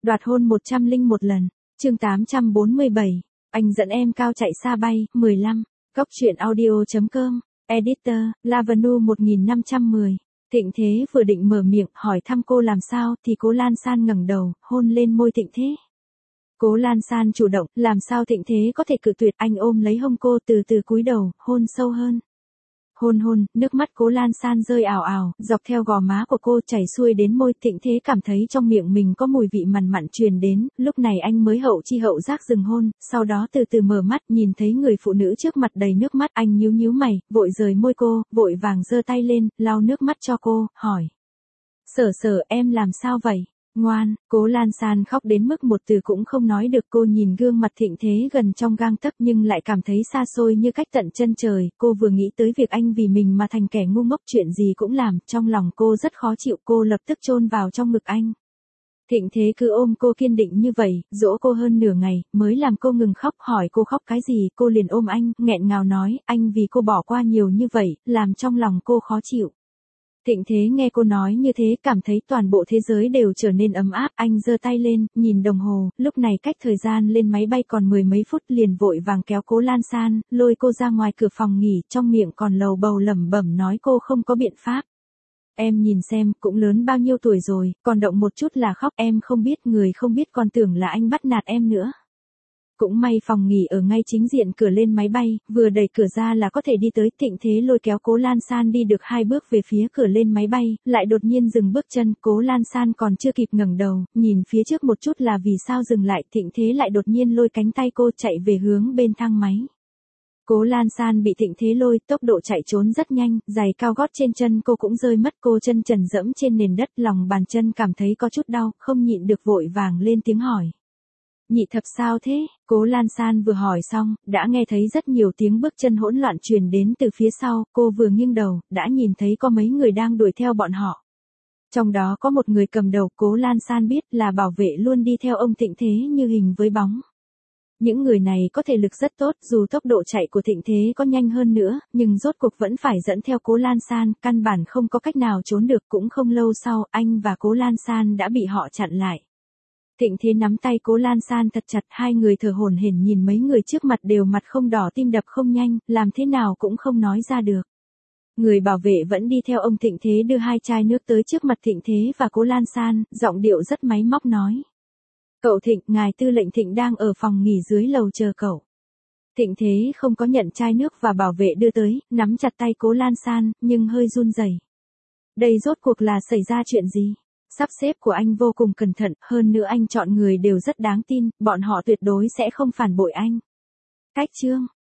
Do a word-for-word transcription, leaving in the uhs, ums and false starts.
Đoạt hôn một trăm lẻ một lần. Chương tám trăm bốn mươi bảy. Anh dẫn em cao chạy xa bay. mười lăm. Góc truyện audio chấm com. Editor, Lavanu một nghìn năm trăm mười. Thịnh Thế vừa định mở miệng hỏi thăm cô làm sao thì Cố Lan San ngẩng đầu, hôn lên môi Thịnh Thế. Cố Lan San chủ động, làm sao Thịnh Thế có thể cự tuyệt, anh ôm lấy hông cô từ từ cúi đầu, hôn sâu hơn. Hôn hôn, nước mắt Cố Lan San rơi ào ào, dọc theo gò má của cô chảy xuôi đến môi. Thịnh Thế cảm thấy trong miệng mình có mùi vị mặn mặn truyền đến, lúc này anh mới hậu chi hậu giác dừng hôn, sau đó từ từ mở mắt, nhìn thấy người phụ nữ trước mặt đầy nước mắt, anh nhíu nhíu mày, vội rời môi cô, vội vàng giơ tay lên, lau nước mắt cho cô, hỏi. Sở sở, em làm sao vậy? Ngoan. Cố Lan San khóc đến mức một từ cũng không nói được. Cô nhìn gương mặt Thịnh Thế gần trong gang tấc nhưng lại cảm thấy xa xôi như cách tận chân trời. Cô vừa nghĩ tới việc anh vì mình mà thành kẻ ngu ngốc, chuyện gì cũng làm, trong lòng cô rất khó chịu. Cô lập tức chôn vào trong ngực anh. Thịnh Thế cứ ôm cô kiên định như vậy, dỗ cô hơn nửa ngày, mới làm cô ngừng khóc. Hỏi cô khóc cái gì, cô liền ôm anh, nghẹn ngào nói, anh vì cô bỏ qua nhiều như vậy, làm trong lòng cô khó chịu. Thịnh Thế nghe cô nói như thế, cảm thấy toàn bộ thế giới đều trở nên ấm áp. Anh giơ tay lên, nhìn đồng hồ, lúc này cách thời gian lên máy bay còn mười mấy phút, liền vội vàng kéo Cố Lan San, lôi cô ra ngoài cửa phòng nghỉ, trong miệng còn lầu bầu lẩm bẩm nói cô không có biện pháp. Em nhìn xem, cũng lớn bao nhiêu tuổi rồi, còn động một chút là khóc, em không biết, người không biết còn tưởng là anh bắt nạt em nữa. Cũng may phòng nghỉ ở ngay chính diện cửa lên máy bay, vừa đẩy cửa ra là có thể đi tới. Thịnh Thế lôi kéo Cố Lan San đi được hai bước về phía cửa lên máy bay, lại đột nhiên dừng bước chân. Cố Lan San còn chưa kịp ngẩng đầu, nhìn phía trước một chút là vì sao dừng lại, Thịnh Thế lại đột nhiên lôi cánh tay cô chạy về hướng bên thang máy. Cố Lan San bị Thịnh Thế lôi, tốc độ chạy trốn rất nhanh, giày cao gót trên chân cô cũng rơi mất, cô chân trần dẫm trên nền đất, lòng bàn chân cảm thấy có chút đau, không nhịn được vội vàng lên tiếng hỏi. Nhị thập sao thế? Cố Lan San vừa hỏi xong, đã nghe thấy rất nhiều tiếng bước chân hỗn loạn truyền đến từ phía sau, cô vừa nghiêng đầu, đã nhìn thấy có mấy người đang đuổi theo bọn họ. Trong đó có một người cầm đầu, Cố Lan San biết là bảo vệ luôn đi theo ông Thịnh Thế như hình với bóng. Những người này có thể lực rất tốt, dù tốc độ chạy của Thịnh Thế có nhanh hơn nữa, nhưng rốt cuộc vẫn phải dẫn theo Cố Lan San, căn bản không có cách nào trốn được. Cũng không lâu sau, anh và Cố Lan San đã bị họ chặn lại. Thịnh Thế nắm tay Cố Lan San thật chặt, hai người thở hổn hển nhìn mấy người trước mặt đều mặt không đỏ, tim đập không nhanh, làm thế nào cũng không nói ra được. Người bảo vệ vẫn đi theo ông Thịnh Thế đưa hai chai nước tới trước mặt Thịnh Thế và Cố Lan San, giọng điệu rất máy móc nói. Cậu Thịnh, ngài tư lệnh Thịnh đang ở phòng nghỉ dưới lầu chờ cậu. Thịnh Thế không có nhận chai nước và bảo vệ đưa tới, nắm chặt tay Cố Lan San, nhưng hơi run rẩy. Đây rốt cuộc là xảy ra chuyện gì? Sắp xếp của anh vô cùng cẩn thận, hơn nữa anh chọn người đều rất đáng tin, bọn họ tuyệt đối sẽ không phản bội anh. Cách chương,